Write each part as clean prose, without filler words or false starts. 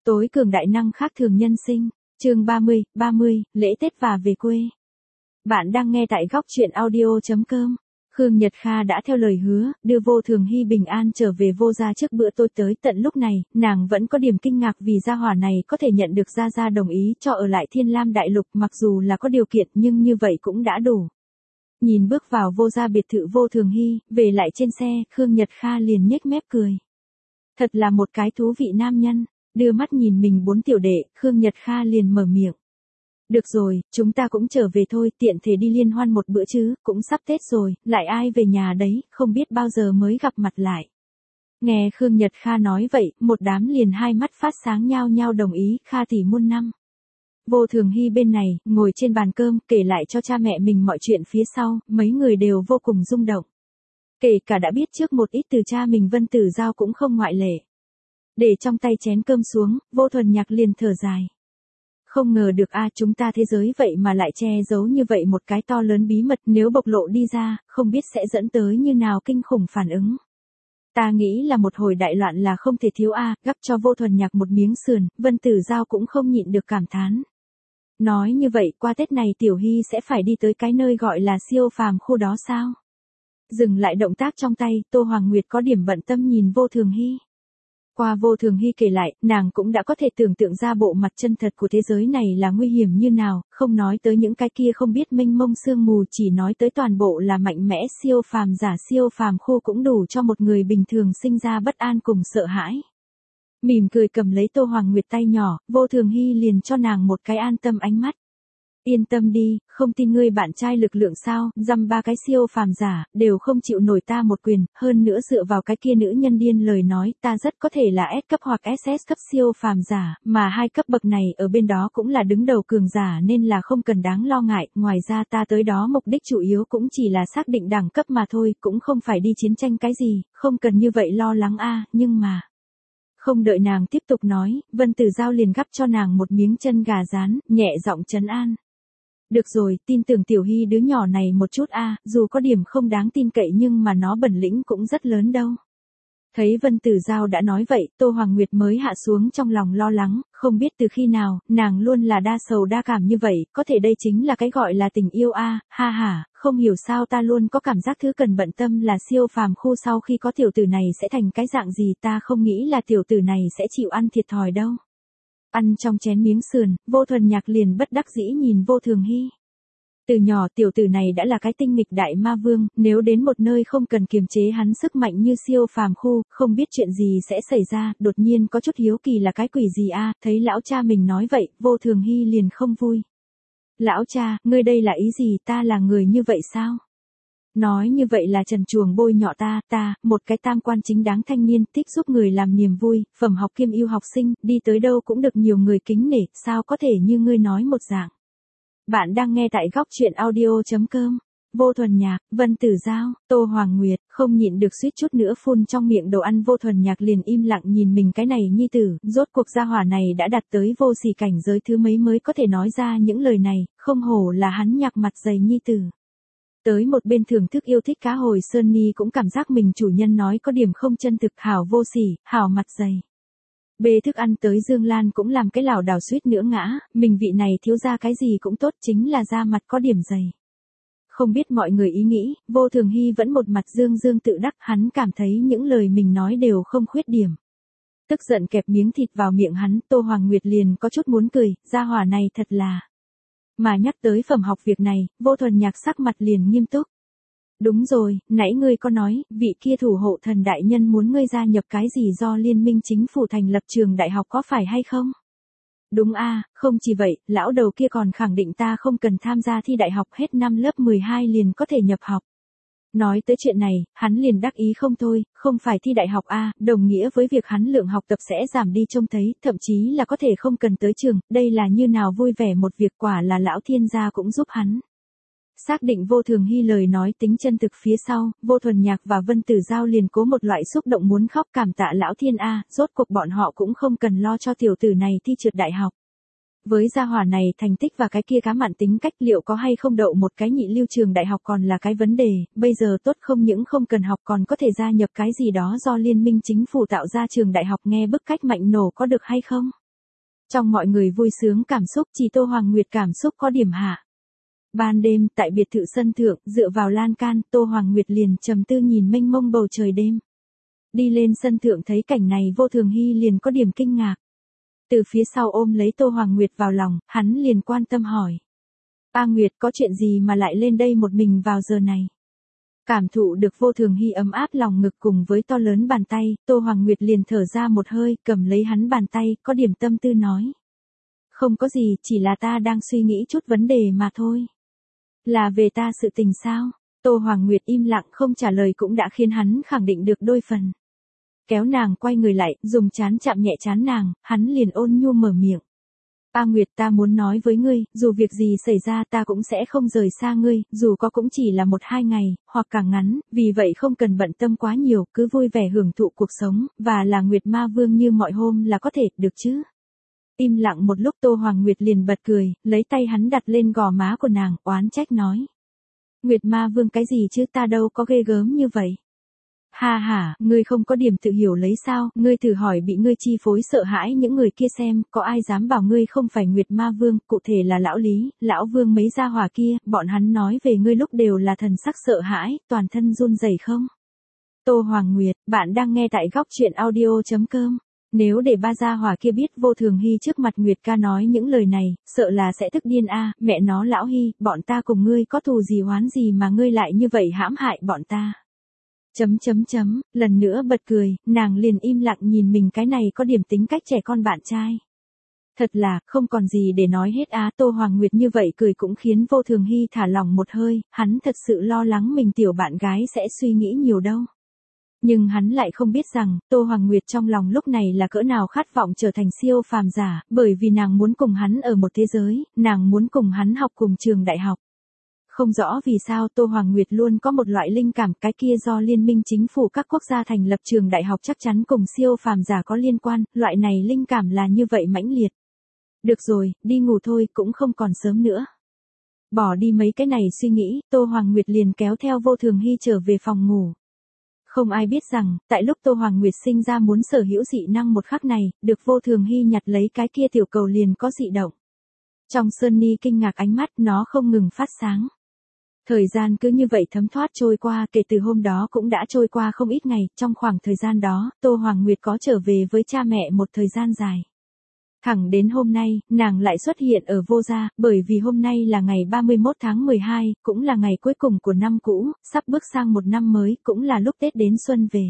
Tối cường đại năng khác thường nhân sinh, chương 30, lễ Tết và về quê. Bạn đang nghe tại góc truyện audio.com. Khương Nhật Kha đã theo lời hứa, đưa Vô Thường Hy bình an trở về Vô gia trước bữa tôi tới tận lúc này, nàng vẫn có điểm kinh ngạc vì gia hỏa này có thể nhận được gia đồng ý cho ở lại Thiên Lam Đại Lục, mặc dù là có điều kiện nhưng như vậy cũng đã đủ. Nhìn bước vào Vô gia biệt thự Vô Thường Hy, về lại trên xe, Khương Nhật Kha liền nhếch mép cười. Thật là một cái thú vị nam nhân. Đưa mắt nhìn mình 4 tiểu đệ, Khương Nhật Kha liền mở miệng. Được rồi, chúng ta cũng trở về thôi, tiện thể đi liên hoan một bữa chứ, cũng sắp Tết rồi, lại ai về nhà đấy, không biết bao giờ mới gặp mặt lại. Nghe Khương Nhật Kha nói vậy, một đám liền hai mắt phát sáng nhao nhao đồng ý, Kha tỷ muôn năm. Vô Thường Hy bên này, ngồi trên bàn cơm, kể lại cho cha mẹ mình mọi chuyện phía sau, mấy người đều vô cùng rung động. Kể cả đã biết trước một ít từ cha mình Vân Tử Giao cũng không ngoại lệ. Để trong tay chén cơm xuống, Vô Thuần Nhạc liền thở dài. Không ngờ được chúng ta thế giới vậy mà lại che giấu như vậy một cái to lớn bí mật, nếu bộc lộ đi ra, không biết sẽ dẫn tới như nào kinh khủng phản ứng. Ta nghĩ là một hồi đại loạn là không thể thiếu gắp cho Vô Thuần Nhạc một miếng sườn, Vân Tử Giao cũng không nhịn được cảm thán. Nói như vậy qua Tết này Tiểu Hy sẽ phải đi tới cái nơi gọi là siêu phàm khu đó sao? Dừng lại động tác trong tay, Tô Hoàng Nguyệt có điểm bận tâm nhìn Vô Thường Hy. Qua Vô Thường Hy kể lại, nàng cũng đã có thể tưởng tượng ra bộ mặt chân thật của thế giới này là nguy hiểm như nào, không nói tới những cái kia không biết mênh mông sương mù, chỉ nói tới toàn bộ là mạnh mẽ siêu phàm giả siêu phàm khu cũng đủ cho một người bình thường sinh ra bất an cùng sợ hãi. Mỉm cười cầm lấy Tô Hoàng Nguyệt tay nhỏ, Vô Thường Hy liền cho nàng một cái an tâm ánh mắt. Yên tâm đi, không tin ngươi bạn trai lực lượng sao, dăm ba cái siêu phàm giả, đều không chịu nổi ta một quyền, hơn nữa dựa vào cái kia nữ nhân điên lời nói, ta rất có thể là S cấp hoặc SS cấp siêu phàm giả, mà hai cấp bậc này ở bên đó cũng là đứng đầu cường giả nên là không cần đáng lo ngại, ngoài ra ta tới đó mục đích chủ yếu cũng chỉ là xác định đẳng cấp mà thôi, cũng không phải đi chiến tranh cái gì, không cần như vậy lo lắng nhưng mà... Không đợi nàng tiếp tục nói, Vân Tử Giao liền gắp cho nàng một miếng chân gà rán, nhẹ giọng trấn an. Được rồi, tin tưởng Tiểu Hy đứa nhỏ này một chút dù có điểm không đáng tin cậy nhưng mà nó bản lĩnh cũng rất lớn đâu. Thấy Vân Tử Giao đã nói vậy, Tô Hoàng Nguyệt mới hạ xuống trong lòng lo lắng, không biết từ khi nào, nàng luôn là đa sầu đa cảm như vậy, có thể đây chính là cái gọi là tình yêu không hiểu sao ta luôn có cảm giác thứ cần bận tâm là siêu phàm khu sau khi có tiểu tử này sẽ thành cái dạng gì, ta không nghĩ là tiểu tử này sẽ chịu ăn thiệt thòi đâu. Ăn trong chén miếng sườn, Vô Thuần Nhạc liền bất đắc dĩ nhìn Vô Thường Hy. Từ nhỏ tiểu tử này đã là cái tinh nghịch đại ma vương, nếu đến một nơi không cần kiềm chế hắn sức mạnh như siêu phàm khu, không biết chuyện gì sẽ xảy ra, đột nhiên có chút hiếu kỳ là cái quỷ gì thấy lão cha mình nói vậy, Vô Thường Hy liền không vui. Lão cha, ngươi đây là ý gì, ta là người như vậy sao? Nói như vậy là trần truồng bôi nhọ ta, một cái tam quan chính đáng thanh niên, thích giúp người làm niềm vui, phẩm học kiêm ưu học sinh, đi tới đâu cũng được nhiều người kính nể, sao có thể như ngươi nói một dạng. Bạn đang nghe tại góc truyện audio.com. Vô Thuần Nhạc, Vân Tử Giao, Tô Hoàng Nguyệt, không nhịn được suýt chút nữa phun trong miệng đồ ăn. Vô Thuần Nhạc liền im lặng nhìn mình cái này nhi tử, rốt cuộc gia hỏa này đã đạt tới vô sỉ cảnh giới thứ mấy mới có thể nói ra những lời này, không hổ là hắn Nhạc mặt dày nhi tử. Tới một bên thưởng thức yêu thích cá hồi Sơn Ni cũng cảm giác mình chủ nhân nói có điểm không chân thực, hảo vô sỉ, hảo mặt dày. Bê thức ăn tới Dương Lan cũng làm cái lảo đảo suýt nữa ngã, mình vị này thiếu ra cái gì cũng tốt chính là da mặt có điểm dày. Không biết mọi người ý nghĩ, Vô Thường Hy vẫn một mặt dương tự đắc, hắn cảm thấy những lời mình nói đều không khuyết điểm. Tức giận kẹp miếng thịt vào miệng hắn, Tô Hoàng Nguyệt liền có chút muốn cười, gia hỏa này thật là... Mà nhắc tới phẩm học việc này, Vô Thuần Nhạc sắc mặt liền nghiêm túc. Đúng rồi, nãy ngươi có nói, vị kia thủ hộ thần đại nhân muốn ngươi gia nhập cái gì do liên minh chính phủ thành lập trường đại học có phải hay không? Đúng không chỉ vậy, lão đầu kia còn khẳng định ta không cần tham gia thi đại học, hết năm lớp 12 liền có thể nhập học. Nói tới chuyện này, hắn liền đắc ý không thôi, không phải thi đại học đồng nghĩa với việc hắn lượng học tập sẽ giảm đi trông thấy, thậm chí là có thể không cần tới trường, đây là như nào vui vẻ một việc, quả là lão thiên gia cũng giúp hắn. Xác định Vô Thường Hy lời nói tính chân thực phía sau, Vô Thuần Nhạc và Vân Tử Giao liền cố một loại xúc động muốn khóc, cảm tạ lão thiên rốt cuộc bọn họ cũng không cần lo cho tiểu tử này thi trượt đại học. Với gia hỏa này thành tích và cái kia cá mặn tính cách, liệu có hay không đậu một cái nhị lưu trường đại học còn là cái vấn đề, bây giờ tốt không những không cần học còn có thể gia nhập cái gì đó do liên minh chính phủ tạo ra trường đại học, nghe bức cách mạnh nổ có được hay không? Trong mọi người vui sướng cảm xúc chỉ Tô Hoàng Nguyệt cảm xúc có điểm hạ. Ban đêm, tại biệt thự sân thượng, dựa vào lan can, Tô Hoàng Nguyệt liền trầm tư nhìn mênh mông bầu trời đêm. Đi lên sân thượng thấy cảnh này Vô Thường Hy liền có điểm kinh ngạc. Từ phía sau ôm lấy Tô Hoàng Nguyệt vào lòng, hắn liền quan tâm hỏi. A Nguyệt, có chuyện gì mà lại lên đây một mình vào giờ này? Cảm thụ được Vô Thường Hy ấm áp lòng ngực cùng với to lớn bàn tay, Tô Hoàng Nguyệt liền thở ra một hơi, cầm lấy hắn bàn tay, có điểm tâm tư nói. Không có gì, chỉ là ta đang suy nghĩ chút vấn đề mà thôi. Là về ta sự tình sao? Tô Hoàng Nguyệt im lặng không trả lời cũng đã khiến hắn khẳng định được đôi phần. Kéo nàng quay người lại, dùng trán chạm nhẹ trán nàng, hắn liền ôn nhu mở miệng. A Nguyệt, ta muốn nói với ngươi, dù việc gì xảy ra ta cũng sẽ không rời xa ngươi, dù có cũng chỉ là 1-2 ngày, hoặc càng ngắn, vì vậy không cần bận tâm quá nhiều, cứ vui vẻ hưởng thụ cuộc sống, và là Nguyệt Ma Vương như mọi hôm là có thể, được chứ? Im lặng một lúc Tô Hoàng Nguyệt liền bật cười, lấy tay hắn đặt lên gò má của nàng, oán trách nói. Nguyệt Ma Vương cái gì chứ, ta đâu có ghê gớm như vậy. Ha ha, ngươi không có điểm tự hiểu lấy sao, ngươi thử hỏi bị ngươi chi phối sợ hãi những người kia xem, có ai dám bảo ngươi không phải Nguyệt Ma Vương, cụ thể là lão Lý, lão Vương mấy gia hỏa kia, bọn hắn nói về ngươi lúc đều là thần sắc sợ hãi, toàn thân run rẩy không? Tô Hoàng Nguyệt, bạn đang nghe tại góc truyện audio.com. Nếu để ba gia hỏa kia biết Vô Thường Hy trước mặt Nguyệt ca nói những lời này, sợ là sẽ tức điên a, mẹ nó lão Hy, bọn ta cùng ngươi có thù gì oán gì mà ngươi lại như vậy hãm hại bọn ta. Lần nữa bật cười, nàng liền im lặng nhìn mình cái này có điểm tính cách trẻ con bạn trai. Thật là, không còn gì để nói hết á, Tô Hoàng Nguyệt như vậy cười cũng khiến Vô Thường Hy thả lỏng một hơi, hắn thật sự lo lắng mình tiểu bạn gái sẽ suy nghĩ nhiều đâu. Nhưng hắn lại không biết rằng, Tô Hoàng Nguyệt trong lòng lúc này là cỡ nào khát vọng trở thành siêu phàm giả, bởi vì nàng muốn cùng hắn ở một thế giới, nàng muốn cùng hắn học cùng trường đại học. Không rõ vì sao Tô Hoàng Nguyệt luôn có một loại linh cảm, cái kia do liên minh chính phủ các quốc gia thành lập trường đại học chắc chắn cùng siêu phàm giả có liên quan, loại này linh cảm là như vậy mãnh liệt. Được rồi, đi ngủ thôi, cũng không còn sớm nữa. Bỏ đi mấy cái này suy nghĩ, Tô Hoàng Nguyệt liền kéo theo Vô Thường Hy trở về phòng ngủ. Không ai biết rằng, tại lúc Tô Hoàng Nguyệt sinh ra muốn sở hữu dị năng một khắc này, được Vô Thường Hy nhặt lấy cái kia tiểu cầu liền có dị động. Trong Sunny kinh ngạc ánh mắt nó không ngừng phát sáng. Thời gian cứ như vậy thấm thoát trôi qua, kể từ hôm đó cũng đã trôi qua không ít ngày, trong khoảng thời gian đó, Tô Hoàng Nguyệt có trở về với cha mẹ một thời gian dài. Thẳng đến hôm nay, nàng lại xuất hiện ở Vô gia, bởi vì hôm nay là ngày 31 tháng 12, cũng là ngày cuối cùng của năm cũ, sắp bước sang một năm mới, cũng là lúc Tết đến xuân về.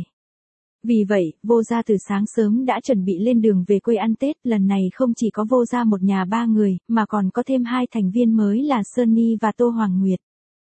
Vì vậy, Vô gia từ sáng sớm đã chuẩn bị lên đường về quê ăn Tết, lần này không chỉ có Vô gia một nhà 3 người, mà còn có thêm 2 thành viên mới là Sunny và Tô Hoàng Nguyệt.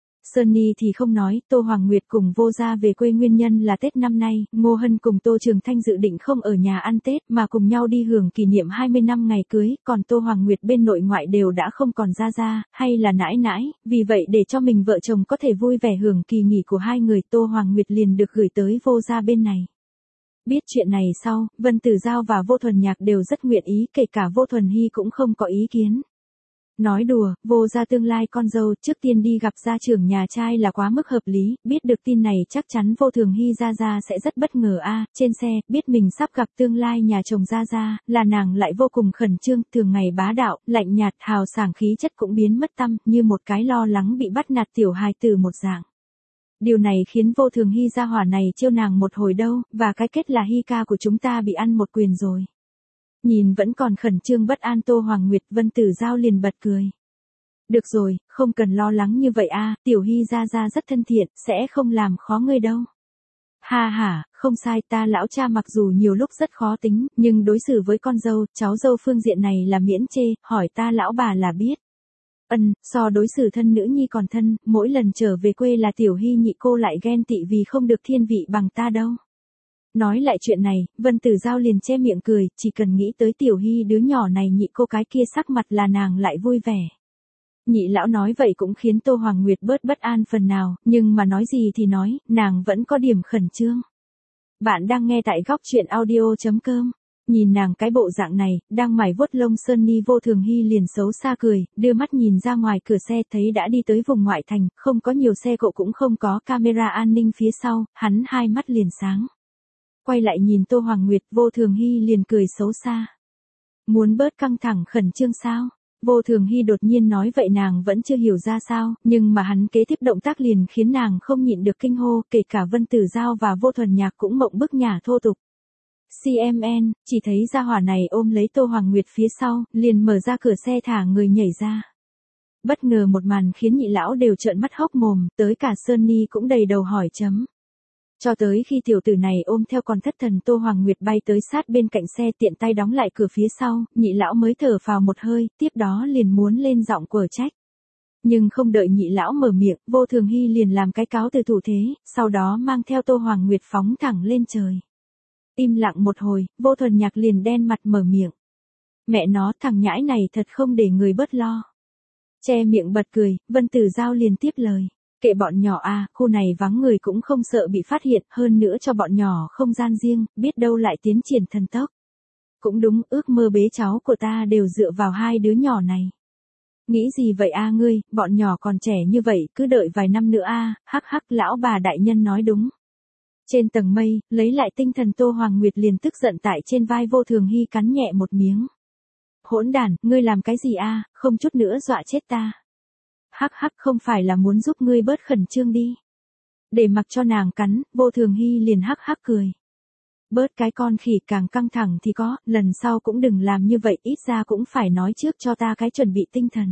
Sunny thì không nói, Tô Hoàng Nguyệt cùng Vô gia về quê nguyên nhân là Tết năm nay, Ngô Hân cùng Tô Trường Thanh dự định không ở nhà ăn Tết mà cùng nhau đi hưởng kỷ niệm 20 năm ngày cưới, còn Tô Hoàng Nguyệt bên nội ngoại đều đã không còn gia, hay là nãi nãi, vì vậy để cho mình vợ chồng có thể vui vẻ hưởng kỳ nghỉ của hai người, Tô Hoàng Nguyệt liền được gửi tới Vô gia bên này. Biết chuyện này sau, Vân Tử Giao và Vô Thuần Nhạc đều rất nguyện ý, kể cả Vô Thuần Hy cũng không có ý kiến. Nói đùa, Vô gia tương lai con dâu trước tiên đi gặp gia trưởng nhà trai là quá mức hợp lý, biết được tin này chắc chắn Vô Thường Hy gia sẽ rất bất ngờ a. Trên xe, biết mình sắp gặp tương lai nhà chồng gia, là nàng lại vô cùng khẩn trương, thường ngày bá đạo, lạnh nhạt, hào sảng khí chất cũng biến mất tăm, như một cái lo lắng bị bắt nạt tiểu hài tử một dạng. Điều này khiến Vô Thường Hy gia hỏa này trêu nàng một hồi đâu, và cái kết là Hy ca của chúng ta bị ăn một quyền rồi. Nhìn vẫn còn khẩn trương bất an Tô Hoàng Nguyệt, Vân Tử Giao liền bật cười. Được rồi, không cần lo lắng như vậy a, tiểu Hy gia rất thân thiện, sẽ không làm khó ngươi đâu. Ha ha, không sai, ta lão cha mặc dù nhiều lúc rất khó tính, nhưng đối xử với con dâu, cháu dâu phương diện này là miễn chê, hỏi ta lão bà là biết. So đối xử thân nữ nhi còn thân, mỗi lần trở về quê là tiểu Hy nhị cô lại ghen tị vì không được thiên vị bằng ta đâu. Nói lại chuyện này, Vân Tử Giao liền che miệng cười, chỉ cần nghĩ tới tiểu Hy đứa nhỏ này nhị cô cái kia sắc mặt là nàng lại vui vẻ. Nhị lão nói vậy cũng khiến Tô Hoàng Nguyệt bớt bất an phần nào, nhưng mà nói gì thì nói, nàng vẫn có điểm khẩn trương. Bạn đang nghe tại góc truyện audio.com. Nhìn nàng cái bộ dạng này, đang mải vuốt lông Sunny, Vô Thường Hy liền xấu xa cười, đưa mắt nhìn ra ngoài cửa xe thấy đã đi tới vùng ngoại thành, không có nhiều xe cộ cũng không có camera an ninh phía sau, hắn hai mắt liền sáng. Quay lại nhìn Tô Hoàng Nguyệt, Vô Thường Hy liền cười xấu xa. Muốn bớt căng thẳng khẩn trương sao? Vô Thường Hy đột nhiên nói vậy nàng vẫn chưa hiểu ra sao, nhưng mà hắn kế tiếp động tác liền khiến nàng không nhịn được kinh hô, kể cả Vân Tử Giao và Vô Thuần Nhạc cũng mộng bức nhả thô tục. CMN, chỉ thấy gia hỏa này ôm lấy Tô Hoàng Nguyệt phía sau, liền mở ra cửa xe thả người nhảy ra. Bất ngờ một màn khiến nhị lão đều trợn mắt hốc mồm, tới cả Sunny cũng đầy đầu hỏi chấm. Cho tới khi tiểu tử này ôm theo con thất thần Tô Hoàng Nguyệt bay tới sát bên cạnh xe tiện tay đóng lại cửa phía sau, nhị lão mới thở phào một hơi, tiếp đó liền muốn lên giọng quở trách. Nhưng không đợi nhị lão mở miệng, Vô Thường Hy liền làm cái cáo từ thủ thế, sau đó mang theo Tô Hoàng Nguyệt phóng thẳng lên trời. Im lặng một hồi, Vô Thuần Nhạc liền đen mặt mở miệng. Mẹ nó, thằng nhãi này thật không để người bớt lo. Che miệng bật cười, Vân Tử Giao liền tiếp lời. Kệ bọn nhỏ à, khu này vắng người cũng không sợ bị phát hiện, hơn nữa cho bọn nhỏ không gian riêng, biết đâu lại tiến triển thần tốc. Cũng đúng, ước mơ bế cháu của ta đều dựa vào hai đứa nhỏ này. Nghĩ gì vậy a ngươi, bọn nhỏ còn trẻ như vậy, cứ đợi vài năm nữa a, hắc hắc, lão bà đại nhân nói đúng. Trên tầng mây, lấy lại tinh thần Tô Hoàng Nguyệt liền tức giận tại trên vai Vô Thường Hy cắn nhẹ một miếng. Hỗn đản, ngươi làm cái gì a, không chút nữa dọa chết ta. Hắc hắc, không phải là muốn giúp ngươi bớt khẩn trương đi. Để mặc cho nàng cắn, Vô Thường Hy liền hắc hắc cười. Bớt cái con khỉ, càng căng thẳng thì có, lần sau cũng đừng làm như vậy, ít ra cũng phải nói trước cho ta cái chuẩn bị tinh thần.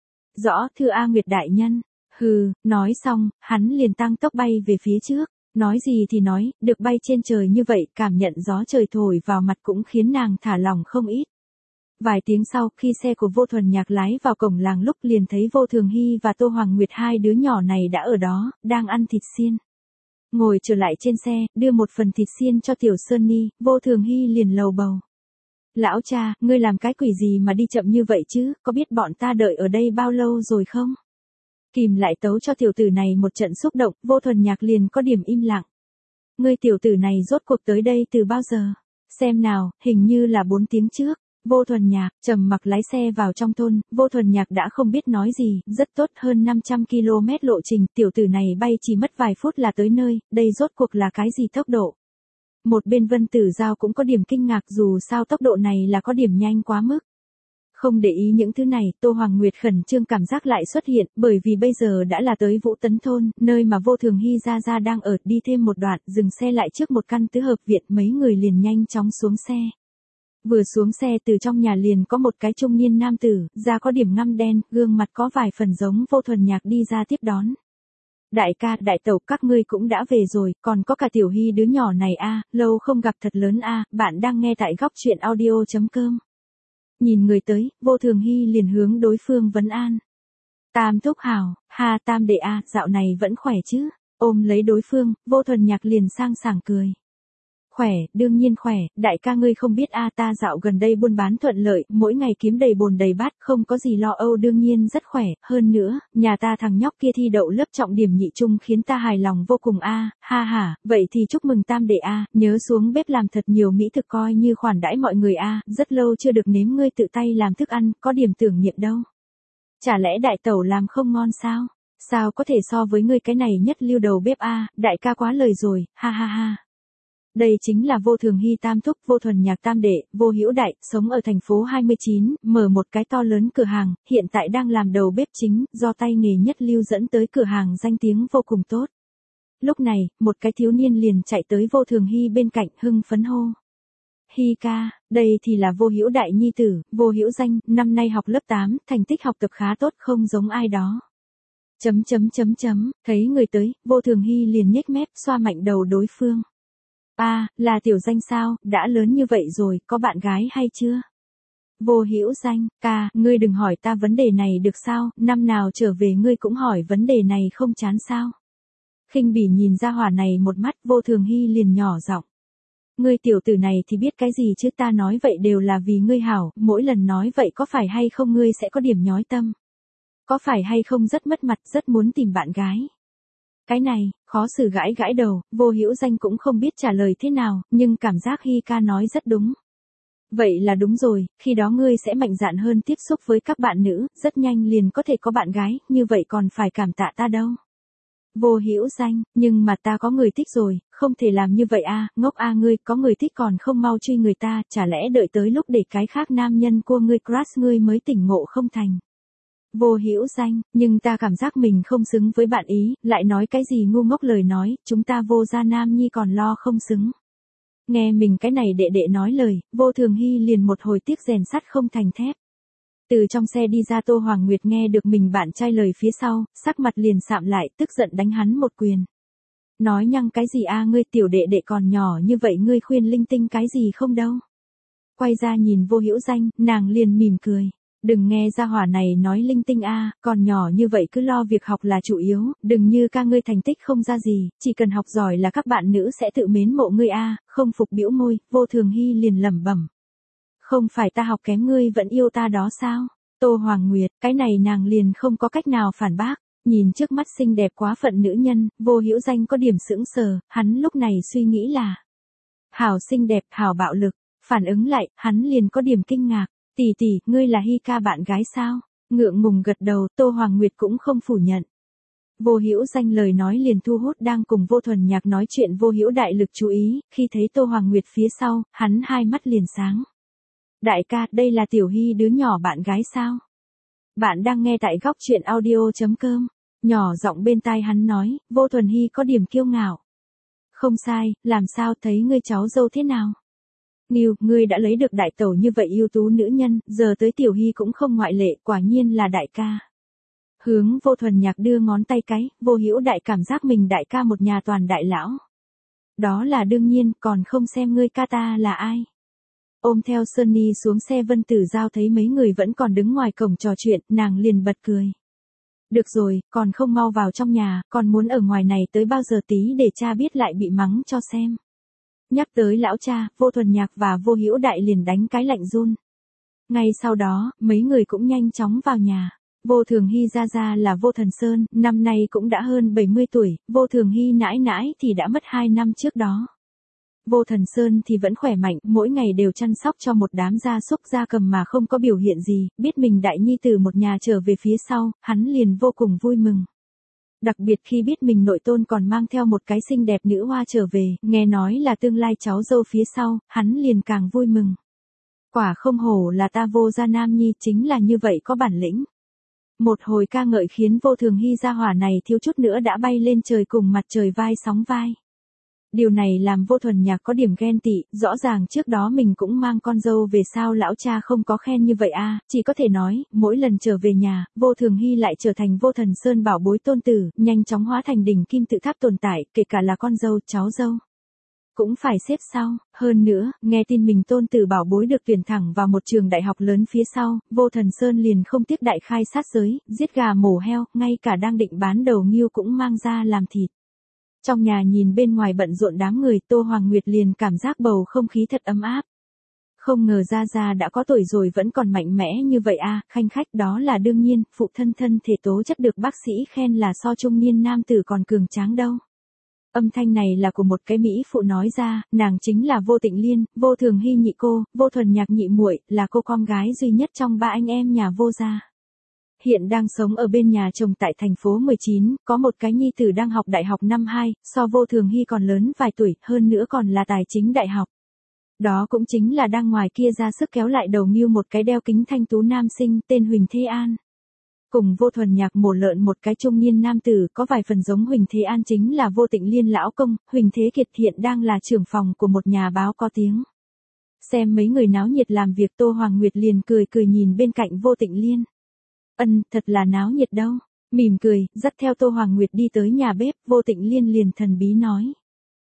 Rõ, thưa A Nguyệt đại nhân. Hừ, nói xong, hắn liền tăng tốc bay về phía trước. Nói gì thì nói, được bay trên trời như vậy, cảm nhận gió trời thổi vào mặt cũng khiến nàng thả lòng không ít. Vài tiếng sau, khi xe của Vô Thuần Nhạc lái vào cổng làng lúc liền thấy Vô Thường Hy và Tô Hoàng Nguyệt, hai đứa nhỏ này đã ở đó, đang ăn thịt xiên. Ngồi trở lại trên xe, đưa một phần thịt xiên cho tiểu Sunny, Vô Thường Hy liền lầu bầu. Lão cha, ngươi làm cái quỷ gì mà đi chậm như vậy chứ, có biết bọn ta đợi ở đây bao lâu rồi không? Kìm lại tấu cho tiểu tử này một trận xúc động, Vô Thuần Nhạc liền có điểm im lặng. Ngươi tiểu tử này rốt cuộc tới đây từ bao giờ? Xem nào, hình như là 4 tiếng trước. Vô Thuần Nhạc, trầm mặc lái xe vào trong thôn, Vô Thuần Nhạc đã không biết nói gì, rất tốt, hơn 500 km lộ trình, tiểu tử này bay chỉ mất vài phút là tới nơi, đây rốt cuộc là cái gì tốc độ? Một bên Vân Tử Giao cũng có điểm kinh ngạc, dù sao tốc độ này là có điểm nhanh quá mức. Không để ý những thứ này, Tô Hoàng Nguyệt khẩn trương cảm giác lại xuất hiện, bởi vì bây giờ đã là tới Vũ Tấn thôn, nơi mà Vô Thường Hy ra đang ở, đi thêm một đoạn, dừng xe lại trước một căn tứ hợp viện, mấy người liền nhanh chóng xuống xe. Vừa xuống xe từ trong nhà liền có một cái trung niên nam tử, da có điểm ngăm đen, gương mặt có vài phần giống Vô Thuần Nhạc đi ra tiếp đón. Đại ca, đại tẩu, các ngươi cũng đã về rồi, còn có cả Tiểu Hy đứa nhỏ này a, lâu không gặp thật lớn a, bạn đang nghe tại góc truyện audio.com. Nhìn người tới, Vô Thường Hy liền hướng đối phương vấn an. Tam thúc hảo, ha tam đệ a, dạo này vẫn khỏe chứ? Ôm lấy đối phương, Vô Thuần Nhạc liền sang sảng cười. Khỏe, đương nhiên khỏe, đại ca ngươi không biết a, ta dạo gần đây buôn bán thuận lợi, mỗi ngày kiếm đầy bồn đầy bát, không có gì lo âu, đương nhiên rất khỏe, hơn nữa, nhà ta thằng nhóc kia thi đậu lớp trọng điểm nhị trung khiến ta hài lòng vô cùng a, ha ha, vậy thì chúc mừng tam đệ a, nhớ xuống bếp làm thật nhiều mỹ thực coi như khoản đãi mọi người a, rất lâu chưa được nếm ngươi tự tay làm thức ăn, có điểm tưởng niệm đâu. Chả lẽ đại tẩu làm không ngon sao? Sao có thể so với ngươi cái này nhất lưu đầu bếp a, đại ca quá lời rồi, ha ha ha. Đây chính là Vô Thường Hy tam thúc, Vô Thuần Nhạc tam đệ, Vô Hữu Đại, sống ở thành phố 29, mở một cái to lớn cửa hàng, hiện tại đang làm đầu bếp chính, do tay nghề nhất lưu dẫn tới cửa hàng danh tiếng vô cùng tốt. Lúc này, một cái thiếu niên liền chạy tới Vô Thường Hy bên cạnh, hưng phấn hô. Hy ca, đây thì là Vô Hữu Đại nhi tử, Vô Hữu Danh, năm nay học lớp 8, thành tích học tập khá tốt, không giống ai đó. Thấy người tới, Vô Thường Hy liền nhếch mép, xoa mạnh đầu đối phương. Là Tiểu Danh sao, đã lớn như vậy rồi, có bạn gái hay chưa? Vô Hữu Danh, ca, ngươi đừng hỏi ta vấn đề này được sao, năm nào trở về ngươi cũng hỏi vấn đề này không chán sao? Khinh bỉ nhìn ra hỏa này một mắt, Vô Thường Hy liền nhỏ giọng. Ngươi tiểu tử này thì biết cái gì chứ, ta nói vậy đều là vì ngươi hảo, mỗi lần nói vậy có phải hay không ngươi sẽ có điểm nhói tâm? Có phải hay không rất mất mặt, rất muốn tìm bạn gái? Cái này, khó xử gãi gãi đầu, Vô Hữu Danh cũng không biết trả lời thế nào, nhưng cảm giác Hy ca nói rất đúng. Vậy là đúng rồi, khi đó ngươi sẽ mạnh dạn hơn tiếp xúc với các bạn nữ, rất nhanh liền có thể có bạn gái, như vậy còn phải cảm tạ ta đâu. Vô Hữu Danh, nhưng mà ta có người thích rồi, không thể làm như vậy a, ngốc a ngươi, có người thích còn không mau truy người ta, chả lẽ đợi tới lúc để cái khác nam nhân của ngươi crush ngươi mới tỉnh ngộ không thành. Vô Hữu Danh, nhưng ta cảm giác mình không xứng với bạn ý, lại nói cái gì ngu ngốc lời nói, chúng ta Vô gia nam nhi còn lo không xứng. Nghe mình cái này đệ đệ nói lời, Vô Thường Hy liền một hồi tiếc rèn sắt không thành thép. Từ trong xe đi ra Tô Hoàng Nguyệt nghe được mình bạn trai lời phía sau, sắc mặt liền sạm lại, tức giận đánh hắn một quyền. Nói nhăng cái gì a, ngươi tiểu đệ đệ còn nhỏ như vậy ngươi khuyên linh tinh cái gì không đâu. Quay ra nhìn Vô Hữu Danh, nàng liền mỉm cười. Đừng nghe gia hỏa này nói linh tinh a, còn nhỏ như vậy cứ lo việc học là chủ yếu, đừng như ca ngươi thành tích không ra gì, chỉ cần học giỏi là các bạn nữ sẽ tự mến mộ ngươi a, không phục bĩu môi, Vô Thường Hy liền lẩm bẩm. Không phải ta học kém ngươi vẫn yêu ta đó sao? Tô Hoàng Nguyệt, cái này nàng liền không có cách nào phản bác. Nhìn trước mắt xinh đẹp quá phận nữ nhân, Vô Hữu Danh có điểm sững sờ, hắn lúc này suy nghĩ là hảo xinh đẹp, hảo bạo lực, phản ứng lại, hắn liền có điểm kinh ngạc. Tỷ tỷ, ngươi là Hy ca bạn gái sao? Ngượng ngùng gật đầu, Tô Hoàng Nguyệt cũng không phủ nhận. Vô Hữu Danh lời nói liền thu hút đang cùng Vô Thuần Nhạc nói chuyện Vô Hữu Đại lực chú ý, khi thấy Tô Hoàng Nguyệt phía sau, hắn hai mắt liền sáng. Đại ca, đây là Tiểu Hy đứa nhỏ bạn gái sao? Bạn đang nghe tại góc truyện audio.com. Nhỏ giọng bên tai hắn nói, Vô Thuần Hy có điểm kiêu ngạo. Không sai, làm sao thấy ngươi cháu dâu thế nào? Nghiêu, ngươi đã lấy được đại tẩu như vậy ưu tú nữ nhân, giờ tới Tiểu Hy cũng không ngoại lệ, quả nhiên là đại ca. Hướng Vô Thuần Nhạc đưa ngón tay cái, Vô Hữu Đại cảm giác mình đại ca một nhà toàn đại lão. Đó là đương nhiên, còn không xem ngươi ca ta là ai. Ôm theo Sunny xuống xe Vân Tử Giao thấy mấy người vẫn còn đứng ngoài cổng trò chuyện, nàng liền bật cười. Được rồi, còn không mau vào trong nhà, còn muốn ở ngoài này tới bao giờ tí để cha biết lại bị mắng cho xem. Nhắc tới lão cha, Vô Thuần Nhạc và Vô Hữu Đại liền đánh cái lạnh run. Ngay sau đó, mấy người cũng nhanh chóng vào nhà. Vô Thường Hy ra là Vô Thần Sơn, năm nay cũng đã hơn 70 tuổi, Vô Thường Hy nãi nãi thì đã mất 2 năm trước đó. Vô Thần Sơn thì vẫn khỏe mạnh, mỗi ngày đều chăm sóc cho một đám gia súc gia cầm mà không có biểu hiện gì, biết mình đại nhi từ một nhà trở về phía sau, hắn liền vô cùng vui mừng. Đặc biệt khi biết mình nội tôn còn mang theo một cái xinh đẹp nữ hoa trở về, nghe nói là tương lai cháu dâu phía sau, hắn liền càng vui mừng. Quả không hổ là ta Vô gia nam nhi, chính là như vậy có bản lĩnh. Một hồi ca ngợi khiến Vô Thường Hy gia hỏa này thiếu chút nữa đã bay lên trời cùng mặt trời vai sóng vai. Điều này làm Vô Thuần Nhạc có điểm ghen tị, rõ ràng trước đó mình cũng mang con dâu về sao lão cha không có khen như vậy a, chỉ có thể nói, mỗi lần trở về nhà, Vô Thường Hy lại trở thành Vô Thần Sơn bảo bối tôn tử, nhanh chóng hóa thành đỉnh kim tự tháp tồn tại, kể cả là con dâu, cháu dâu. Cũng phải xếp sau, hơn nữa, nghe tin mình tôn tử bảo bối được tuyển thẳng vào một trường đại học lớn phía sau, Vô Thần Sơn liền không tiếc đại khai sát giới, giết gà mổ heo, ngay cả đang định bán đầu nghiêu cũng mang ra làm thịt. Trong nhà nhìn bên ngoài bận rộn đám người, Tô Hoàng Nguyệt liền cảm giác bầu không khí thật ấm áp. Không ngờ Gia đã có tuổi rồi vẫn còn mạnh mẽ như vậy a, khanh khách đó là đương nhiên, phụ thân thân thể tố chất được bác sĩ khen là so trung niên nam tử còn cường tráng đâu. Âm thanh này là của một cái mỹ phụ nói ra, nàng chính là Vô Tịnh Liên, Vô Thường Hy nhị cô, Vô Thuần Nhạc nhị muội, là cô con gái duy nhất trong ba anh em nhà Vô gia. Hiện đang sống ở bên nhà chồng tại thành phố 19, có một cái nhi tử đang học đại học năm 2, so Vô Thường Hy còn lớn vài tuổi, hơn nữa còn là tài chính đại học. Đó cũng chính là đang ngoài kia ra sức kéo lại đầu nghiêu một cái đeo kính thanh tú nam sinh tên Huỳnh Thế An. Cùng Vô Thuần Nhạc mổ lợn một cái trung niên nam tử có vài phần giống Huỳnh Thế An chính là Vô Tịnh Liên lão công, Huỳnh Thế Kiệt hiện đang là trưởng phòng của một nhà báo có tiếng. Xem mấy người náo nhiệt làm việc Tô Hoàng Nguyệt liền cười cười nhìn bên cạnh Vô Tịnh Liên. Thật là náo nhiệt đâu. Mỉm cười, dắt theo Tô Hoàng Nguyệt đi tới nhà bếp, Vô Tịnh Liên liền thần bí nói.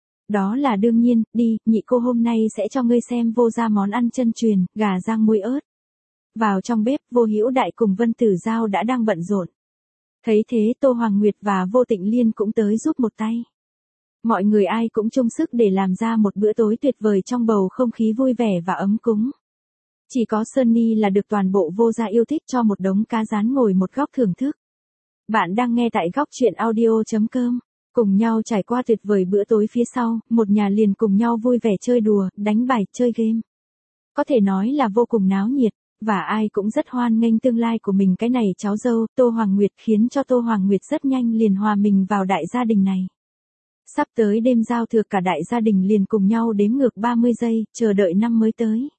Đó là đương nhiên, đi, nhị cô hôm nay sẽ cho ngươi xem Vô gia món ăn chân truyền, gà rang muối ớt. Vào trong bếp, Vô Hữu Đại cùng Vân Tử Giao đã đang bận rộn. Thấy thế Tô Hoàng Nguyệt và Vô Tịnh Liên cũng tới giúp một tay. Mọi người ai cũng chung sức để làm ra một bữa tối tuyệt vời trong bầu không khí vui vẻ và ấm cúng. Chỉ có Sunny là được toàn bộ Vô gia yêu thích cho một đống cá rán ngồi một góc thưởng thức. Bạn đang nghe tại góc truyện audio.com. Cùng nhau trải qua tuyệt vời bữa tối phía sau, một nhà liền cùng nhau vui vẻ chơi đùa, đánh bài, chơi game. Có thể nói là vô cùng náo nhiệt. và ai cũng rất hoan nghênh tương lai của mình cái này cháu dâu, Tô Hoàng Nguyệt, khiến cho Tô Hoàng Nguyệt rất nhanh liền hòa mình vào đại gia đình này. Sắp tới đêm giao thừa cả đại gia đình liền cùng nhau đếm ngược 30 giây, chờ đợi năm mới tới.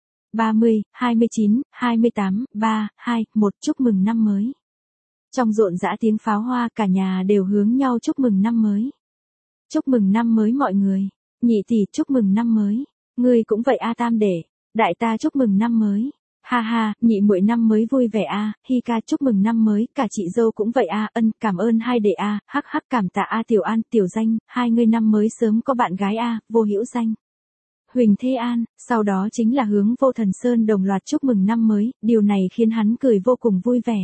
30, 29, 28, 3, 2, 1 chúc mừng năm mới. Trong rộn rã tiếng pháo hoa cả nhà đều hướng nhau chúc mừng năm mới. Chúc mừng năm mới mọi người. Nhị tỷ chúc mừng năm mới. Ngươi cũng vậy a tam đệ. Đại ta chúc mừng năm mới. Ha ha, nhị muội năm mới vui vẻ a, Hi ca chúc mừng năm mới, cả chị dâu cũng vậy a, ân cảm ơn hai đệ a, hắc hắc cảm tạ a Tiểu An, Tiểu Danh, hai người năm mới sớm có bạn gái a, Vô Hữu Danh. Huỳnh Thế An, sau đó chính là hướng Vô Thần Sơn đồng loạt chúc mừng năm mới, điều này khiến hắn cười vô cùng vui vẻ.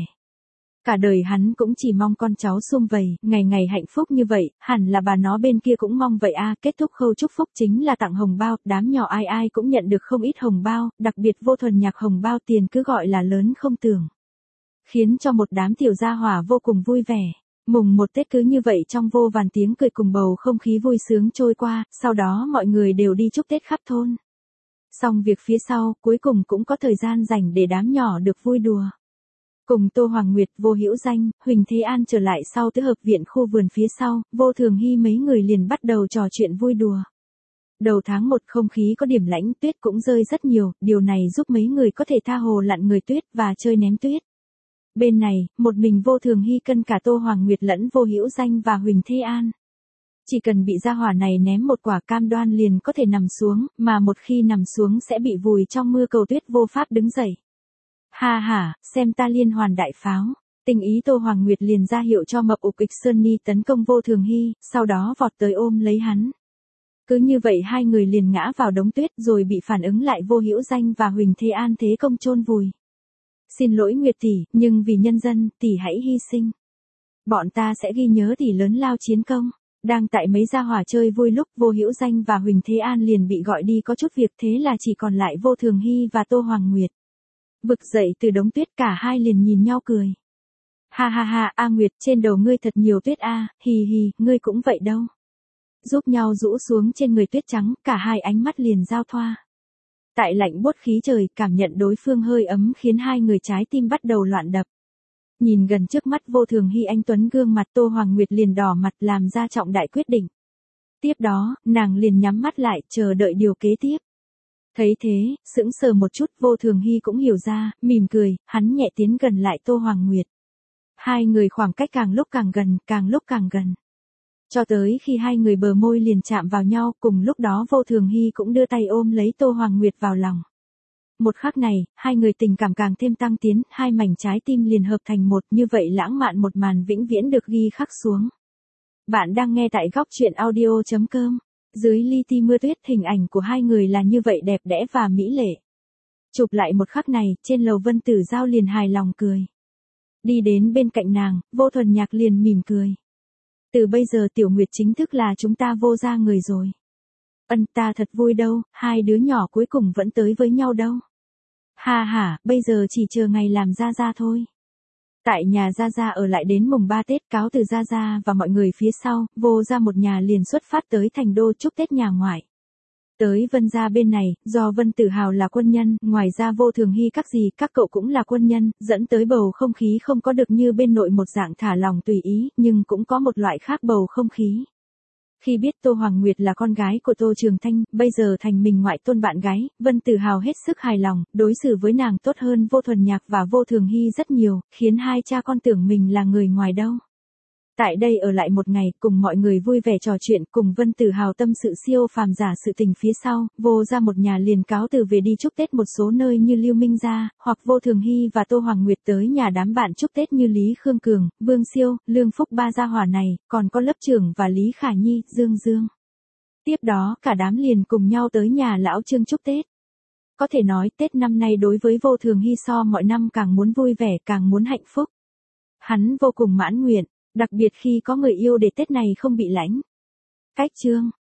Cả đời hắn cũng chỉ mong con cháu sum vầy, ngày ngày hạnh phúc như vậy, hẳn là bà nó bên kia cũng mong vậy a. Kết thúc khâu chúc phúc chính là tặng hồng bao, đám nhỏ ai ai cũng nhận được không ít hồng bao, đặc biệt Vô Thuần Nhạc hồng bao tiền cứ gọi là lớn không tưởng. Khiến cho một đám tiểu gia hỏa vô cùng vui vẻ. Mùng một Tết cứ như vậy trong vô vàn tiếng cười cùng bầu không khí vui sướng trôi qua, sau đó mọi người đều đi chúc Tết khắp thôn. Xong việc phía sau, cuối cùng cũng có thời gian dành để đám nhỏ được vui đùa. Cùng Tô Hoàng Nguyệt, Vô Hữu Danh, Huỳnh Thế An trở lại sau tứ hợp viện khu vườn phía sau, Vô Thường Hy mấy người liền bắt đầu trò chuyện vui đùa. Đầu tháng 1 không khí có điểm lạnh, tuyết cũng rơi rất nhiều, điều này giúp mấy người có thể tha hồ lặn người tuyết và chơi ném tuyết. Bên này, một mình Vô Thường Hy cân cả Tô Hoàng Nguyệt lẫn Vô Hữu Danh và Huỳnh Thế An. Chỉ cần bị gia hỏa này ném một quả cam đoan liền có thể nằm xuống, mà một khi nằm xuống sẽ bị vùi trong mưa cầu tuyết vô pháp đứng dậy. Ha ha, xem ta liên hoàn đại pháo. Tình ý Tô Hoàng Nguyệt liền ra hiệu cho mập ục ịch Sơn Ni tấn công Vô Thường Hy, sau đó vọt tới ôm lấy hắn. Cứ như vậy hai người liền ngã vào đống tuyết rồi bị phản ứng lại Vô Hữu Danh và Huỳnh Thế An thế công chôn vùi. Xin lỗi Nguyệt tỷ, nhưng vì nhân dân, tỷ hãy hy sinh. Bọn ta sẽ ghi nhớ tỷ lớn lao chiến công. Đang tại mấy gia hỏa chơi vui lúc Vô Hữu Danh và Huỳnh Thế An liền bị gọi đi có chút việc, thế là chỉ còn lại Vô Thường Hy và Tô Hoàng Nguyệt. Vực dậy từ đống tuyết cả hai liền nhìn nhau cười. Ha ha ha, A Nguyệt, trên đầu ngươi thật nhiều tuyết a, hì hì, ngươi cũng vậy đâu. Giúp nhau rũ xuống trên người tuyết trắng, cả hai ánh mắt liền giao thoa. Tại lạnh buốt khí trời, cảm nhận đối phương hơi ấm khiến hai người trái tim bắt đầu loạn đập. Nhìn gần trước mắt Vô Thường Hy anh tuấn gương mặt, Tô Hoàng Nguyệt liền đỏ mặt làm ra trọng đại quyết định. Tiếp đó, nàng liền nhắm mắt lại, chờ đợi điều kế tiếp. Thấy thế, sững sờ một chút, Vô Thường Hy cũng hiểu ra, mỉm cười, hắn nhẹ tiến gần lại Tô Hoàng Nguyệt. Hai người khoảng cách càng lúc càng gần, càng lúc càng gần. Cho tới khi hai người bờ môi liền chạm vào nhau, cùng lúc đó Vô Thường Hy cũng đưa tay ôm lấy Tô Hoàng Nguyệt vào lòng. Một khắc này, hai người tình cảm càng thêm tăng tiến, hai mảnh trái tim liền hợp thành một, như vậy lãng mạn một màn vĩnh viễn được ghi khắc xuống. Bạn đang nghe tại góc truyện audio.com. Dưới li ti mưa tuyết, hình ảnh của hai người là như vậy đẹp đẽ và mỹ lệ. Chụp lại một khắc này, trên lầu Vân Tử Giao liền hài lòng cười. Đi đến bên cạnh nàng, Vô Thuần Nhạc liền mỉm cười. Từ bây giờ Tiểu Nguyệt chính thức là chúng ta Vô gia người rồi. Ân, ta thật vui đâu, hai đứa nhỏ cuối cùng vẫn tới với nhau đâu. Ha ha, bây giờ chỉ chờ ngày làm Gia Gia thôi. Tại nhà Gia Gia ở lại đến mùng 3 Tết, cáo từ Gia Gia và mọi người phía sau, Vô gia một nhà liền xuất phát tới thành đô chúc Tết nhà ngoại. Tới Vân gia bên này, do Vân Tử Hào là quân nhân, ngoài ra Vô Thường Hy các gì, các cậu cũng là quân nhân, dẫn tới bầu không khí không có được như bên nội một dạng thả lòng tùy ý, nhưng cũng có một loại khác bầu không khí. Khi biết Tô Hoàng Nguyệt là con gái của Tô Trường Thanh, bây giờ thành mình ngoại tôn bạn gái, Vân Tử Hào hết sức hài lòng, đối xử với nàng tốt hơn Vô Thuần Nhạc và Vô Thường Hy rất nhiều, khiến hai cha con tưởng mình là người ngoài đâu. Tại đây ở lại một ngày, cùng mọi người vui vẻ trò chuyện, cùng Vân Tử Hào tâm sự siêu phàm giả sự tình phía sau, Vô gia một nhà liền cáo từ về đi chúc Tết một số nơi như Lưu Minh gia, hoặc Vô Thường Hy và Tô Hoàng Nguyệt tới nhà đám bạn chúc Tết như Lý Khương Cường, Vương Siêu, Lương Phúc ba gia hỏa này, còn có lớp trưởng và Lý Khả Nhi, Dương Dương. Tiếp đó, cả đám liền cùng nhau tới nhà lão Trương chúc Tết. Có thể nói, Tết năm nay đối với Vô Thường Hy so mọi năm càng muốn vui vẻ, càng muốn hạnh phúc. Hắn vô cùng mãn nguyện. Đặc biệt khi có người yêu để Tết này không bị lãnh. Cách chương